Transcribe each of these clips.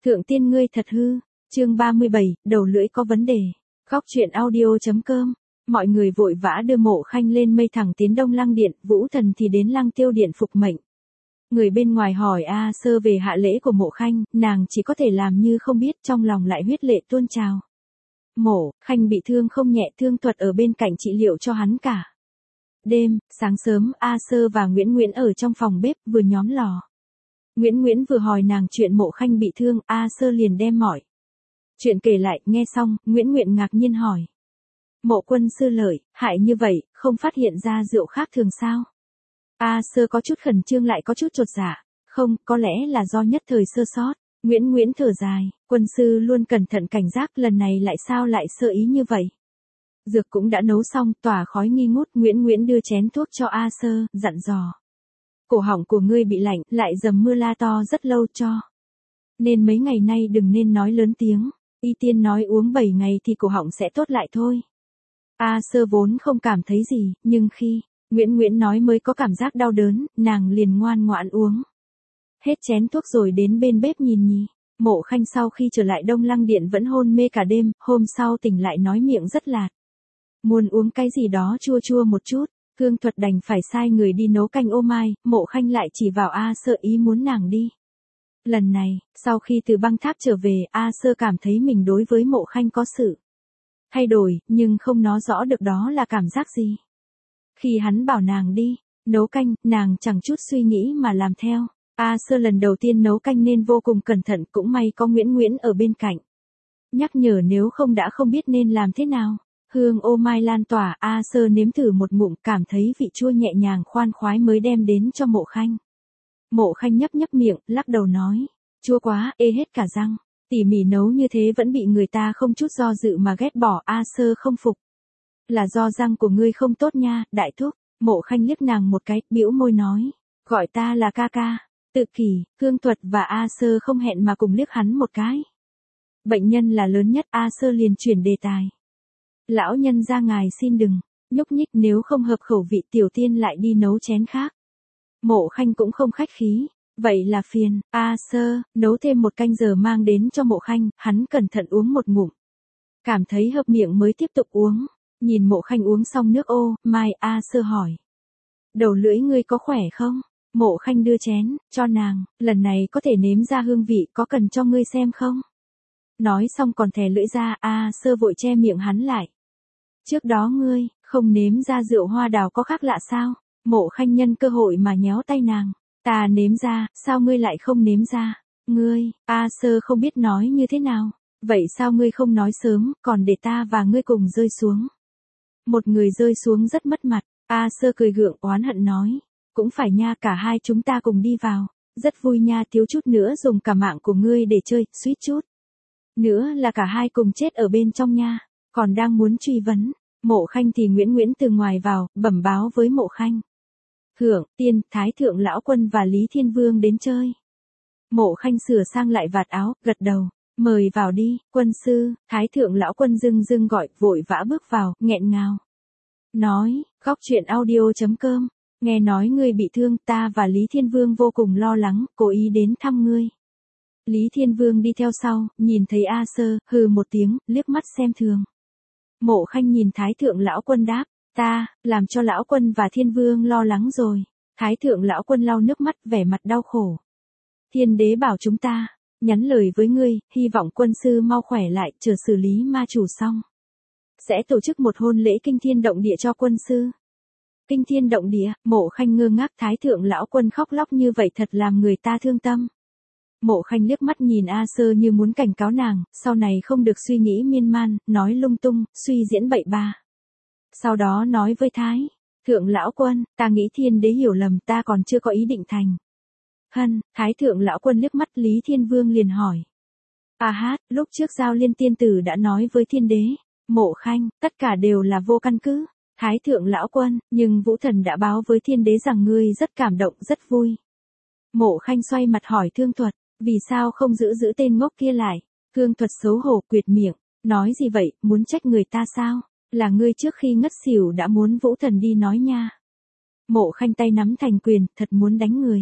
Thượng tiên ngươi thật hư. Chương 37, đầu lưỡi có vấn đề. Góc truyện audio.com. Mọi người vội vã đưa Mộ Khanh lên mây thẳng tiến Đông Lăng Điện, Vũ Thần thì đến Lăng Tiêu Điện phục mệnh. Người bên ngoài hỏi A Sơ về hạ lễ của Mộ Khanh, nàng chỉ có thể làm như không biết, trong lòng lại huyết lệ tuôn trào. Mộ Khanh bị thương không nhẹ, Thương Thuật ở bên cạnh trị liệu cho hắn cả. Đêm, sáng sớm, A Sơ và Nguyễn ở trong phòng bếp vừa nhóm lò. Nguyễn vừa hỏi nàng chuyện Mộ Khanh bị thương, A Sơ liền đem mọi chuyện kể lại, nghe xong, Nguyễn ngạc nhiên hỏi. Mộ quân sư lợi, hại như vậy, không phát hiện ra rượu khác thường sao? A Sơ có chút khẩn trương lại có chút chột dạ. Không, có lẽ là do nhất thời sơ sót. Nguyễn thở dài, quân sư luôn cẩn thận cảnh giác, lần này lại sao lại sơ ý như vậy? Dược cũng đã nấu xong, tỏa khói nghi ngút, Nguyễn đưa chén thuốc cho A Sơ, dặn dò. Cổ họng của ngươi bị lạnh, lại dầm mưa la to rất lâu cho. Nên mấy ngày nay đừng nên nói lớn tiếng, y tiên nói uống 7 ngày thì cổ họng sẽ tốt lại thôi. A Sơ vốn không cảm thấy gì, nhưng khi Nguyễn nói mới có cảm giác đau đớn, nàng liền ngoan ngoãn uống. Hết chén thuốc rồi đến bên bếp nhìn nhì. Mộ Khanh sau khi trở lại Đông Lăng Điện vẫn hôn mê cả đêm, hôm sau tỉnh lại nói miệng rất lạt. Muốn uống cái gì đó chua chua một chút, Thương Thuật đành phải sai người đi nấu canh ô mai, Mộ Khanh lại chỉ vào A Sơ ý muốn nàng đi. Lần này, sau khi từ băng tháp trở về, A Sơ cảm thấy mình đối với Mộ Khanh có sự thay đổi, nhưng không nói rõ được đó là cảm giác gì. Khi hắn bảo nàng đi nấu canh, nàng chẳng chút suy nghĩ mà làm theo. A Sơ lần đầu tiên nấu canh nên vô cùng cẩn thận, cũng may có Nguyễn ở bên cạnh nhắc nhở, nếu không đã không biết nên làm thế nào. Hương ô mai lan tỏa, A Sơ nếm thử một ngụm, cảm thấy vị chua nhẹ nhàng khoan khoái mới đem đến cho Mộ Khanh. Mộ Khanh nhấp miệng, lắc đầu nói, chua quá, ê hết cả răng. Tỉ mỉ nấu như thế vẫn bị người ta không chút do dự mà ghét bỏ. A Sơ không phục. Là do răng của ngươi không tốt nha, đại thúc. Mộ Khanh liếc nàng một cái, bĩu môi nói, gọi ta là ca ca. Tự kỷ, Thương Thuật và A Sơ không hẹn mà cùng liếc hắn một cái. Bệnh nhân là lớn nhất, A Sơ liền chuyển đề tài. Lão nhân ra ngài xin đừng nhúc nhích, nếu không hợp khẩu vị tiểu tiên lại đi nấu chén khác. Mộ Khanh cũng không khách khí. Vậy là phiền. A Sơ nấu thêm một canh giờ mang đến cho Mộ Khanh, hắn cẩn thận uống một ngụm. Cảm thấy hợp miệng mới tiếp tục uống. Nhìn Mộ Khanh uống xong nước ô mai, A Sơ hỏi. Đầu lưỡi ngươi có khỏe không? Mộ Khanh đưa chén cho nàng, lần này có thể nếm ra hương vị, có cần cho ngươi xem không? Nói xong còn thè lưỡi ra, A Sơ vội che miệng hắn lại. Trước đó ngươi không nếm ra rượu hoa đào có khác lạ sao? Mộ Khanh nhân cơ hội mà nhéo tay nàng. Ta nếm ra, sao ngươi lại không nếm ra? Ngươi, A Sơ không biết nói như thế nào. Vậy sao ngươi không nói sớm, còn để ta và ngươi cùng rơi xuống? Một người rơi xuống rất mất mặt. A Sơ cười gượng oán hận nói. Cũng phải nha, cả hai chúng ta cùng đi vào. Rất vui nha, thiếu chút nữa dùng cả mạng của ngươi để chơi, suýt chút nữa là cả hai cùng chết ở bên trong nha. Còn đang muốn truy vấn Mộ Khanh thì Nguyễn từ ngoài vào, bẩm báo với Mộ Khanh. Thượng tiên, Thái thượng lão quân và Lý Thiên Vương đến chơi. Mộ Khanh sửa sang lại vạt áo, gật đầu. Mời vào đi, quân sư. Thái thượng lão quân dưng gọi, vội vã bước vào, nghẹn ngào. Nói, góc truyện audio.com. Nghe nói ngươi bị thương, ta và Lý Thiên Vương vô cùng lo lắng, cố ý đến thăm ngươi. Lý Thiên Vương đi theo sau, nhìn thấy A Sơ, hừ một tiếng, liếc mắt xem thường. Mộ Khanh nhìn Thái thượng lão quân đáp, ta làm cho lão quân và Thiên Vương lo lắng rồi. Thái thượng lão quân lau nước mắt, vẻ mặt đau khổ. Thiên đế bảo chúng ta nhắn lời với ngươi, hy vọng quân sư mau khỏe lại, chờ xử lý ma chủ xong sẽ tổ chức một hôn lễ kinh thiên động địa cho quân sư. Kinh thiên động địa? Mộ Khanh ngơ ngác, Thái thượng lão quân khóc lóc như vậy thật làm người ta thương tâm. Mộ Khanh liếc mắt nhìn A Sơ như muốn cảnh cáo nàng, sau này không được suy nghĩ miên man, nói lung tung, suy diễn bậy bạ. Sau đó nói với Thái thượng lão quân, ta nghĩ thiên đế hiểu lầm, ta còn chưa có ý định thành. Thái thượng lão quân liếc mắt Lý Thiên Vương liền hỏi. A hát, lúc trước Giao Liên tiên tử đã nói với thiên đế. Mộ Khanh, tất cả đều là vô căn cứ. Thái thượng lão quân, nhưng Vũ Thần đã báo với thiên đế rằng ngươi rất cảm động, rất vui. Mộ Khanh xoay mặt hỏi Thương Thuật, vì sao không giữ tên ngốc kia lại? Thương Thuật xấu hổ quyệt miệng, nói gì vậy, muốn trách người ta sao? Là ngươi trước khi ngất xỉu đã muốn Vũ Thần đi nói nha. Mộ Khanh tay nắm thành quyền, thật muốn đánh người.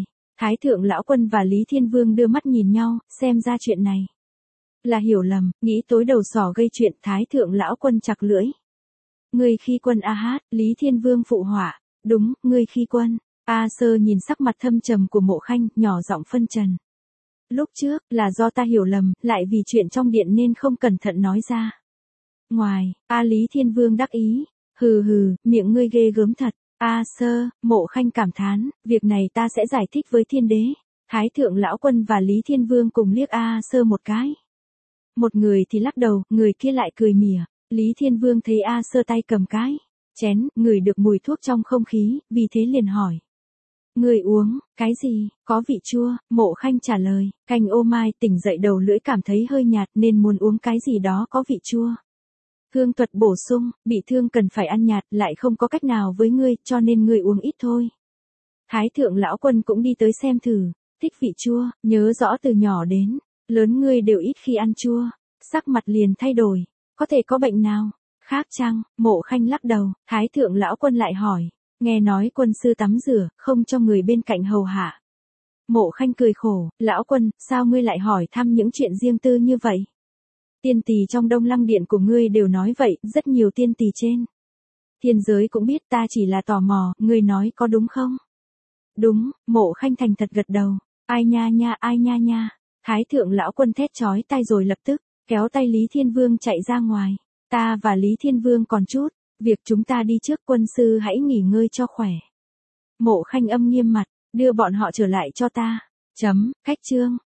Thái thượng lão quân và Lý Thiên Vương đưa mắt nhìn nhau, xem ra chuyện này là hiểu lầm, nghĩ tối đầu sỏ gây chuyện. Thái thượng lão quân chặt lưỡi. Ngươi khi quân a hát, Lý Thiên Vương phụ họa. Đúng, ngươi khi quân. A Sơ nhìn sắc mặt thâm trầm của Mộ Khanh, nhỏ giọng phân trần. Lúc trước, là do ta hiểu lầm, lại vì chuyện trong điện nên không cẩn thận nói ra. Ngoài, Lý Thiên Vương đắc ý. Hừ hừ, miệng ngươi ghê gớm thật. A Sơ, Mộ Khanh cảm thán, việc này ta sẽ giải thích với thiên đế. Thái thượng lão quân và Lý Thiên Vương cùng liếc A Sơ một cái. Một người thì lắc đầu, người kia lại cười mỉa. Lý Thiên Vương thấy A Sơ tay cầm cái chén, ngửi được mùi thuốc trong không khí, vì thế liền hỏi. Người uống, cái gì, có vị chua? Mộ Khanh trả lời, canh ô mai. Tỉnh dậy đầu lưỡi cảm thấy hơi nhạt nên muốn uống cái gì đó có vị chua. Hương Tuật bổ sung, bị thương cần phải ăn nhạt, lại không có cách nào với ngươi, cho nên ngươi uống ít thôi. Thái thượng lão quân cũng đi tới xem thử, thích vị chua, nhớ rõ từ nhỏ đến lớn ngươi đều ít khi ăn chua. Sắc mặt liền thay đổi, có thể có bệnh nào khác chăng? Mộ Khanh lắc đầu. Thái thượng lão quân lại hỏi, nghe nói quân sư tắm rửa, không cho người bên cạnh hầu hạ. Mộ Khanh cười khổ, lão quân, sao ngươi lại hỏi thăm những chuyện riêng tư như vậy? Tiên tỳ trong Đông Lăng điện của ngươi đều nói vậy, rất nhiều tiên tỳ trên thiên giới cũng biết, ta chỉ là tò mò, ngươi nói có đúng không? Đúng, Mộ Khanh thành thật gật đầu. Ai nha nha, ai nha nha. Thái thượng lão quân thét chói tai rồi lập tức kéo tay Lý Thiên Vương chạy ra ngoài. Ta và Lý Thiên Vương còn chút việc, chúng ta đi trước, quân sư hãy nghỉ ngơi cho khỏe. Mộ Khanh âm nghiêm mặt, đưa bọn họ trở lại cho ta. Khách chương.